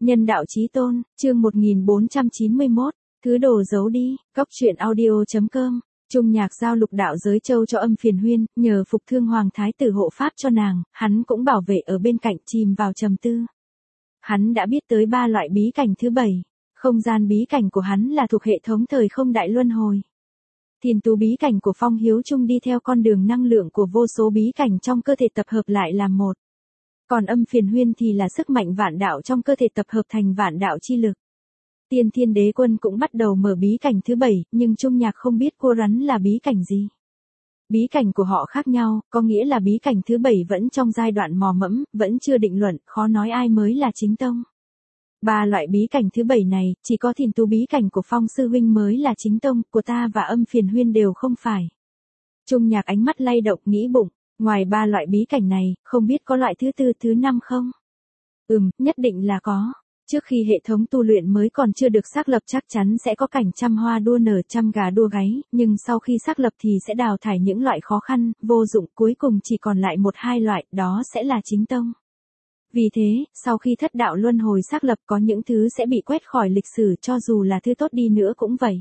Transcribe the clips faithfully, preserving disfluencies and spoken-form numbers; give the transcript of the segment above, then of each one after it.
Nhân đạo chí tôn, chương một nghìn bốn trăm chín mươi mốt, thứ đồ giấu đi, cóc truyện audio.com. Trung Nhạc giao lục đạo giới châu cho Âm Phiền Huyên, nhờ Phục Thương Hoàng Thái tử hộ pháp cho nàng, hắn cũng bảo vệ ở bên cạnh, chìm vào trầm tư. Hắn đã biết tới ba loại bí cảnh thứ bảy, không gian bí cảnh của hắn là thuộc hệ thống thời không đại luân hồi. Thiền tú bí cảnh của Phong Hiếu Trung đi theo con đường năng lượng của vô số bí cảnh trong cơ thể tập hợp lại làm một. Còn Âm Phiền Huyên thì là sức mạnh vạn đạo trong cơ thể tập hợp thành vạn đạo chi lực. Tiên Thiên Đế Quân cũng bắt đầu mở bí cảnh thứ bảy, nhưng Trung Nhạc không biết cô rắn là bí cảnh gì. Bí cảnh của họ khác nhau, có nghĩa là bí cảnh thứ bảy vẫn trong giai đoạn mò mẫm, vẫn chưa định luận, khó nói ai mới là chính tông. Ba loại bí cảnh thứ bảy này, chỉ có thiền tú bí cảnh của Phong Sư Huynh mới là chính tông, của ta và Âm Phiền Huyên đều không phải. Trung Nhạc ánh mắt lay động nghĩ bụng, ngoài ba loại bí cảnh này, không biết có loại thứ tư thứ năm không? Ừm, nhất định là có. Trước khi hệ thống tu luyện mới còn chưa được xác lập chắc chắn sẽ có cảnh trăm hoa đua nở trăm gà đua gáy, nhưng sau khi xác lập thì sẽ đào thải những loại khó khăn, vô dụng, cuối cùng chỉ còn lại một hai loại, đó sẽ là chính tông. Vì thế, sau khi thất đạo luân hồi xác lập có những thứ sẽ bị quét khỏi lịch sử cho dù là thứ tốt đi nữa cũng vậy.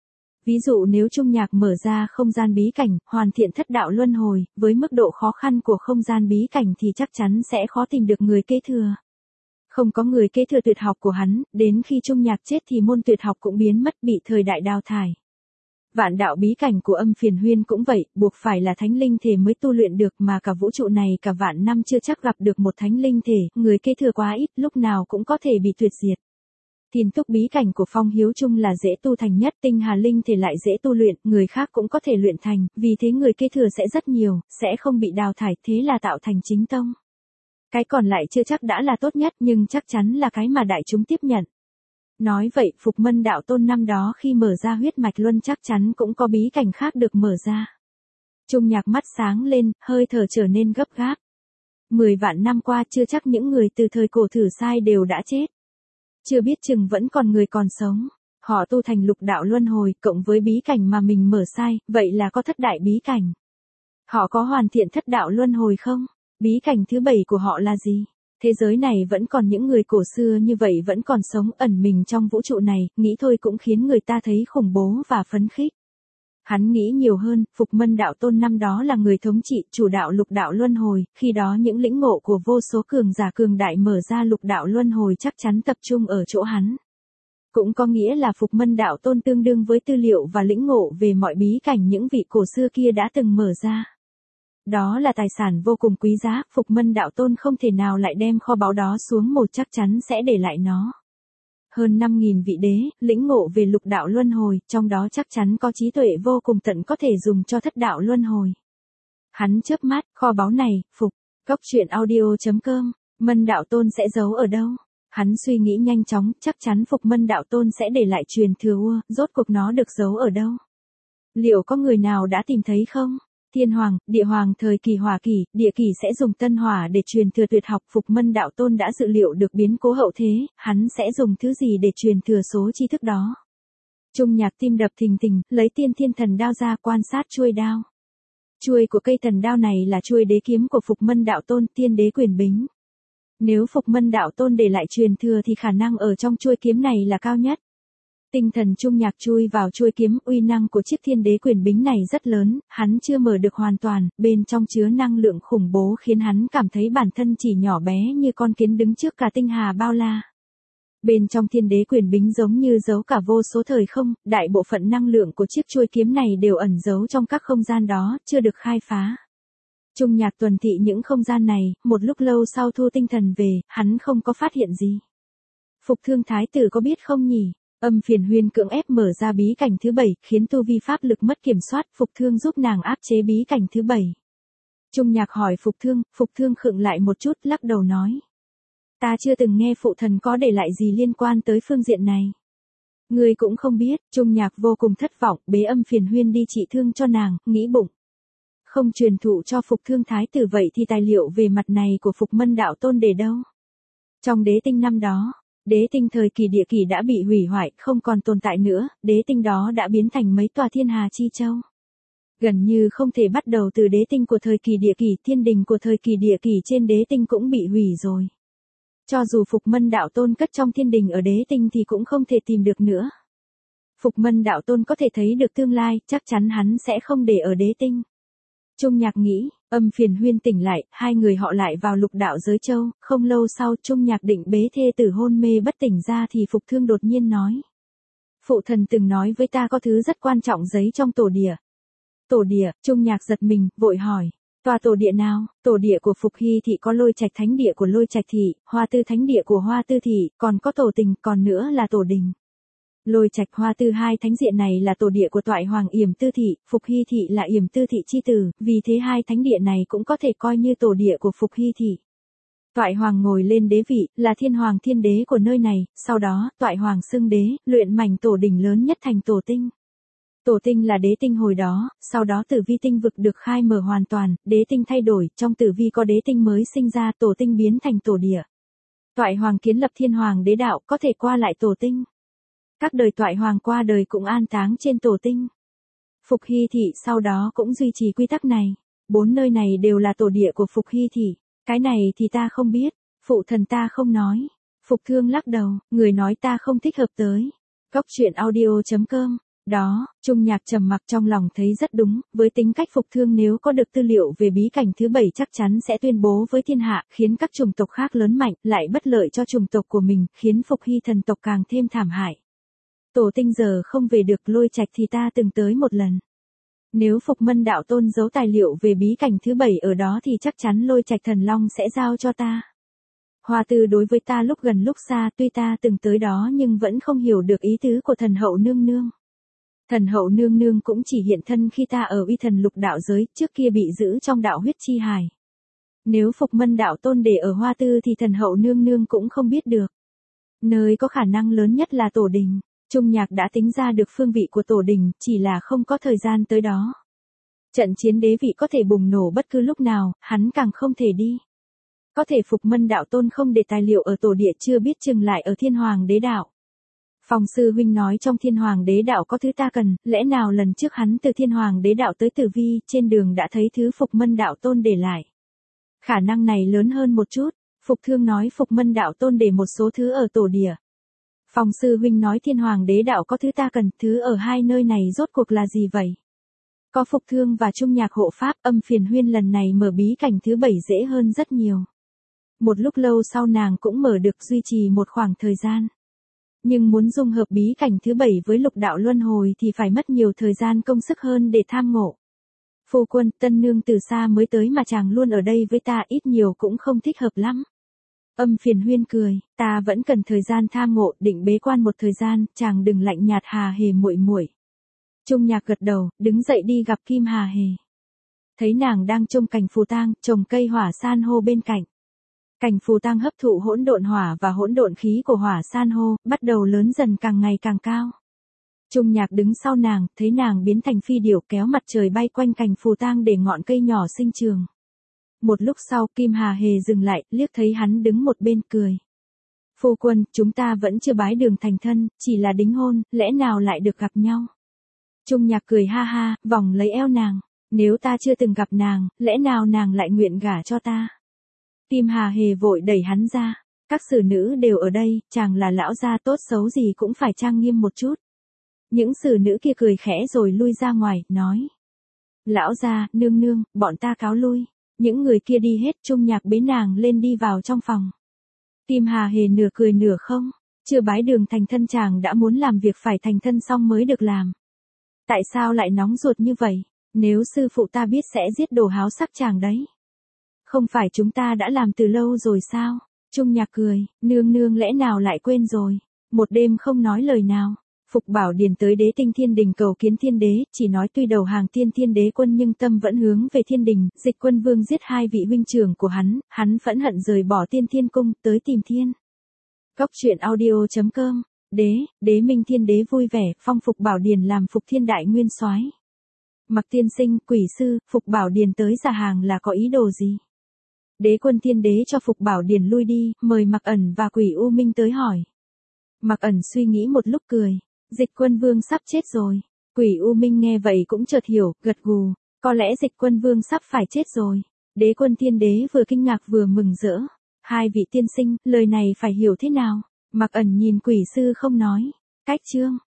Ví dụ nếu Trung Nhạc mở ra không gian bí cảnh, hoàn thiện thất đạo luân hồi, với mức độ khó khăn của không gian bí cảnh thì chắc chắn sẽ khó tìm được người kế thừa. Không có người kế thừa tuyệt học của hắn, đến khi Trung Nhạc chết thì môn tuyệt học cũng biến mất bị thời đại đào thải. Vạn đạo bí cảnh của Âm Phiền Huyên cũng vậy, buộc phải là thánh linh thể mới tu luyện được mà cả vũ trụ này cả vạn năm chưa chắc gặp được một thánh linh thể, người kế thừa quá ít, lúc nào cũng có thể bị tuyệt diệt. Thiền túc bí cảnh của Phong Hiếu Trung là dễ tu thành nhất, tinh hà linh thể lại dễ tu luyện, người khác cũng có thể luyện thành, vì thế người kế thừa sẽ rất nhiều, sẽ không bị đào thải, thế là tạo thành chính tông. Cái còn lại chưa chắc đã là tốt nhất nhưng chắc chắn là cái mà đại chúng tiếp nhận. Nói vậy, Phục Mân Đạo Tôn năm đó khi mở ra huyết mạch luân chắc chắn cũng có bí cảnh khác được mở ra. Trung Nhạc mắt sáng lên, hơi thở trở nên gấp gáp. Mười vạn năm qua chưa chắc những người từ thời cổ thử sai đều đã chết. Chưa biết chừng vẫn còn người còn sống. Họ tu thành lục đạo luân hồi, cộng với bí cảnh mà mình mở sai, vậy là có thất đại bí cảnh. Họ có hoàn thiện thất đạo luân hồi không? Bí cảnh thứ bảy của họ là gì? Thế giới này vẫn còn những người cổ xưa như vậy vẫn còn sống ẩn mình trong vũ trụ này, nghĩ thôi cũng khiến người ta thấy khủng bố và phấn khích. Hắn nghĩ nhiều hơn, Phục Mân Đạo Tôn năm đó là người thống trị, chủ đạo lục đạo luân hồi, khi đó những lĩnh ngộ của vô số cường giả cường đại mở ra lục đạo luân hồi chắc chắn tập trung ở chỗ hắn. Cũng có nghĩa là Phục Mân Đạo Tôn tương đương với tư liệu và lĩnh ngộ về mọi bí cảnh những vị cổ xưa kia đã từng mở ra. Đó là tài sản vô cùng quý giá, Phục Mân Đạo Tôn không thể nào lại đem kho báu đó xuống một chắc chắn sẽ để lại nó. Hơn năm nghìn vị đế, lĩnh ngộ về lục đạo luân hồi, trong đó chắc chắn có trí tuệ vô cùng tận có thể dùng cho thất đạo luân hồi. Hắn chớp mắt, kho báu này, Phục, cóc truyện audio.com, Mân Đạo Tôn sẽ giấu ở đâu? Hắn suy nghĩ nhanh chóng, chắc chắn Phục Mân Đạo Tôn sẽ để lại truyền thừa ua, rốt cuộc nó được giấu ở đâu? Liệu có người nào đã tìm thấy không? Thiên Hoàng, Địa Hoàng thời kỳ Hỏa kỳ, Địa kỳ sẽ dùng tân hỏa để truyền thừa tuyệt học. Phục Mân Đạo Tôn đã dự liệu được biến cố hậu thế, hắn sẽ dùng thứ gì để truyền thừa số tri thức đó. Trung Nhạc tim đập thình thình, lấy Tiên Thiên Thần Đao ra quan sát chuôi đao. Chuôi của cây thần đao này là chuôi đế kiếm của Phục Mân Đạo Tôn, Tiên Đế Quyền Bính. Nếu Phục Mân Đạo Tôn để lại truyền thừa thì khả năng ở trong chuôi kiếm này là cao nhất. Tinh thần Trung Nhạc chui vào chuôi kiếm, uy năng của chiếc Thiên Đế Quyền Bính này rất lớn, hắn chưa mở được hoàn toàn, bên trong chứa năng lượng khủng bố khiến hắn cảm thấy bản thân chỉ nhỏ bé như con kiến đứng trước cả tinh hà bao la. Bên trong Thiên Đế Quyền Bính giống như giấu cả vô số thời không, đại bộ phận năng lượng của chiếc chuôi kiếm này đều ẩn giấu trong các không gian đó, chưa được khai phá. Trung Nhạc tuần thị những không gian này, một lúc lâu sau thu tinh thần về, hắn không có phát hiện gì. Phục Thương Thái tử có biết không nhỉ? Âm Phiền Huyên cưỡng ép mở ra bí cảnh thứ bảy, khiến tu vi pháp lực mất kiểm soát, Phục Thương giúp nàng áp chế bí cảnh thứ bảy. Trung Nhạc hỏi Phục Thương, Phục Thương khựng lại một chút, lắc đầu nói. Ta chưa từng nghe phụ thần có để lại gì liên quan tới phương diện này. Ngươi cũng không biết, Trung Nhạc vô cùng thất vọng, bế Âm Phiền Huyên đi trị thương cho nàng, nghĩ bụng. Không truyền thụ cho Phục Thương Thái tử vậy thì tài liệu về mặt này của Phục Mân Đạo Tôn để đâu? Trong đế tinh năm đó, đế tinh thời kỳ Địa kỳ đã bị hủy hoại, không còn tồn tại nữa, đế tinh đó đã biến thành mấy tòa thiên hà chi châu. Gần như không thể bắt đầu từ đế tinh của thời kỳ Địa kỳ, thiên đình của thời kỳ Địa kỳ trên đế tinh cũng bị hủy rồi. Cho dù Phục Mân Đạo Tôn cất trong thiên đình ở đế tinh thì cũng không thể tìm được nữa. Phục Mân Đạo Tôn có thể thấy được tương lai, chắc chắn hắn sẽ không để ở đế tinh. Trung Nhạc nghĩ, Âm Phiền Huyên tỉnh lại, hai người họ lại vào lục đạo giới châu, không lâu sau Trung Nhạc định bế thê tử hôn mê bất tỉnh ra thì Phục Thương đột nhiên nói. Phụ thần từng nói với ta có thứ rất quan trọng giấy trong tổ địa. Tổ địa, Trung Nhạc giật mình, vội hỏi. Tòa tổ địa nào? Tổ địa của Phục Hy thị có Lôi Trạch thánh địa của Lôi Trạch thị, Hoa Tư thánh địa của Hoa Tư thị, còn có tổ tình, còn nữa là tổ đình. Lôi Trạch Hoa Tư hai thánh diện này là tổ địa của Toại Hoàng Yểm Tư thị, Phục Hy thị là Yểm Tư thị chi tử, vì thế hai thánh địa này cũng có thể coi như tổ địa của Phục Hy thị. Toại Hoàng ngồi lên đế vị, là thiên hoàng thiên đế của nơi này, sau đó, Toại Hoàng xưng đế, luyện mảnh tổ đỉnh lớn nhất thành tổ tinh. Tổ tinh là đế tinh hồi đó, sau đó tử vi tinh vực được khai mở hoàn toàn, đế tinh thay đổi, trong tử vi có đế tinh mới sinh ra, tổ tinh biến thành tổ địa. Toại Hoàng kiến lập thiên hoàng đế đạo, có thể qua lại tổ tinh. Các đời Toại Hoàng qua đời cũng an táng trên tổ tinh. Phục Hy thị sau đó cũng duy trì quy tắc này. Bốn nơi này đều là tổ địa của Phục Hy thị. Cái này thì ta không biết, phụ thần ta không nói. Phục Thương lắc đầu, người nói ta không thích hợp tới. Cóc truyện audio chấm com. Đó, Trung Nhạc trầm mặc trong lòng thấy rất đúng, với tính cách Phục Thương nếu có được tư liệu về bí cảnh thứ bảy chắc chắn sẽ tuyên bố với thiên hạ, khiến các chủng tộc khác lớn mạnh, lại bất lợi cho chủng tộc của mình, khiến Phục Hy thần tộc càng thêm thảm hại. Tổ tinh giờ không về được Lôi Trạch thì ta từng tới một lần. Nếu Phục Mân Đạo Tôn giấu tài liệu về bí cảnh thứ bảy ở đó thì chắc chắn Lôi Trạch Thần Long sẽ giao cho ta. Hoa Tư đối với ta lúc gần lúc xa, tuy ta từng tới đó nhưng vẫn không hiểu được ý tứ của thần hậu nương nương. Thần hậu nương nương cũng chỉ hiện thân khi ta ở uy thần lục đạo giới, trước kia bị giữ trong đạo huyết chi hài. Nếu Phục Mân Đạo Tôn để ở Hoa Tư thì thần hậu nương nương cũng không biết được. Nơi có khả năng lớn nhất là tổ đình. Trung Nhạc đã tính ra được phương vị của tổ đình, chỉ là không có thời gian tới đó. Trận chiến đế vị có thể bùng nổ bất cứ lúc nào, hắn càng không thể đi. Có thể Phục Mân Đạo Tôn không để tài liệu ở tổ địa, chưa biết chừng lại ở thiên hoàng đế đạo. Phong sư huynh nói trong thiên hoàng đế đạo có thứ ta cần, lẽ nào lần trước hắn từ thiên hoàng đế đạo tới tử vi, trên đường đã thấy thứ Phục Mân Đạo Tôn để lại. Khả năng này lớn hơn một chút, Phục Thương nói Phục Mân Đạo Tôn để một số thứ ở tổ địa. Phong sư huynh nói thiên hoàng đế đạo có thứ ta cần, thứ ở hai nơi này rốt cuộc là gì vậy? Có Phục Thương và Trung Nhạc hộ pháp, Âm Phiền Huyên lần này mở bí cảnh thứ bảy dễ hơn rất nhiều. Một lúc lâu sau nàng cũng mở được, duy trì một khoảng thời gian. Nhưng muốn dung hợp bí cảnh thứ bảy với lục đạo luân hồi thì phải mất nhiều thời gian công sức hơn để tham ngộ. Phu quân, tân nương từ xa mới tới mà chàng luôn ở đây với ta, ít nhiều cũng không thích hợp lắm. Âm Phiền Huyên cười, ta vẫn cần thời gian tham ngộ, định bế quan một thời gian, chàng đừng lạnh nhạt Hà Hề muội muội. Trung Nhạc gật đầu, đứng dậy đi gặp Kim Hà Hề. Thấy nàng đang trông cành phù tang, trồng cây hỏa san hô bên cạnh. Cành phù tang hấp thụ hỗn độn hỏa và hỗn độn khí của hỏa san hô, bắt đầu lớn dần càng ngày càng cao. Trung Nhạc đứng sau nàng, thấy nàng biến thành phi điểu kéo mặt trời bay quanh cành phù tang để ngọn cây nhỏ sinh trường. Một lúc sau Kim Hà Hề dừng lại, liếc thấy hắn đứng một bên cười. Phu quân, chúng ta vẫn chưa bái đường thành thân, chỉ là đính hôn, lẽ nào lại được gặp nhau? Trung Nhạc cười ha ha, vòng lấy eo nàng. Nếu ta chưa từng gặp nàng, lẽ nào nàng lại nguyện gả cho ta? Kim Hà Hề vội đẩy hắn ra. Các xử nữ đều ở đây, chàng là lão gia tốt xấu gì cũng phải trang nghiêm một chút. Những xử nữ kia cười khẽ rồi lui ra ngoài, nói. Lão gia, nương nương, bọn ta cáo lui. Những người kia đi hết, Trung Nhạc bế nàng lên đi vào trong phòng. Kim Hà Hề nửa cười nửa không, chưa bái đường thành thân chàng đã muốn làm việc phải thành thân xong mới được làm. Tại sao lại nóng ruột như vậy, nếu sư phụ ta biết sẽ giết đồ háo sắc chàng đấy. Không phải chúng ta đã làm từ lâu rồi sao? Trung Nhạc cười, nương nương lẽ nào lại quên rồi, một đêm không nói lời nào. Phục Bảo Điền tới đế tinh thiên đình cầu kiến thiên đế, chỉ nói tuy đầu hàng tiên thiên đế quân nhưng tâm vẫn hướng về thiên đình, Dịch Quân Vương giết hai vị huynh trưởng của hắn, hắn phẫn hận rời bỏ tiên thiên cung, tới tìm thiên. Cóc truyện audio chấm com, đế, đế minh thiên đế vui vẻ, phong Phục Bảo Điền làm Phục Thiên Đại Nguyên Soái. Mặc tiên sinh, quỷ sư, Phục Bảo Điền tới giả hàng là có ý đồ gì? Đế quân thiên đế cho Phục Bảo Điền lui đi, mời Mặc Ẩn và Quỷ U Minh tới hỏi. Mặc Ẩn suy nghĩ một lúc cười. Dịch Quân Vương sắp chết rồi. Quỷ U Minh nghe vậy cũng chợt hiểu, gật gù. Có lẽ Dịch Quân Vương sắp phải chết rồi. Đế quân thiên đế vừa kinh ngạc vừa mừng rỡ. Hai vị tiên sinh, lời này phải hiểu thế nào? Mạc Ẩn nhìn quỷ sư không nói. Cách chương.